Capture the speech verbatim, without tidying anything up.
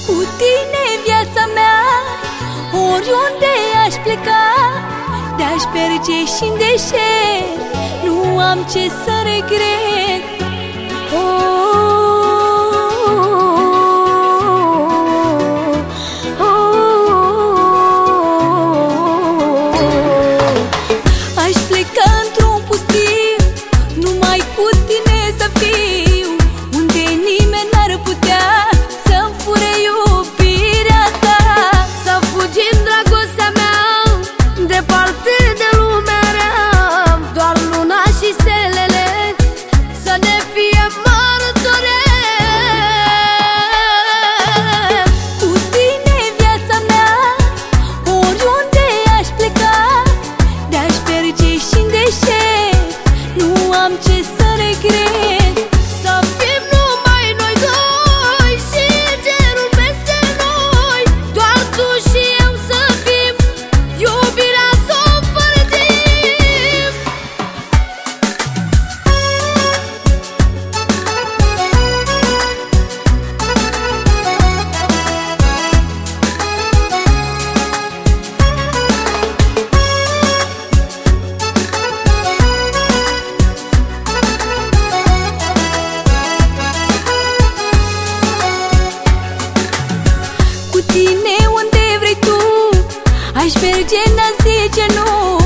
Cu tine viața mea, oriunde aș pleca, te-aș merge și-n deșert, nu am ce să regret. Oh, oh, oh, aș pleca într-un pustiu, numai cu tine să fiu, unde nimeni n-ar putea să-mi fure iubirea ta. Să fugim dragostea mea departe de lumea rea, doar luna și stelele să ne fie martori. Cu tine viața mea, oriunde aș pleca, te-aș merge și-n deșert, nu am ce să regret. Să fim numai noi doi și cerul peste noi, doar tu și eu să fim, iubirea să o împărțim. Cu tine unde vrei tu, aș merge, n-aș zice nu.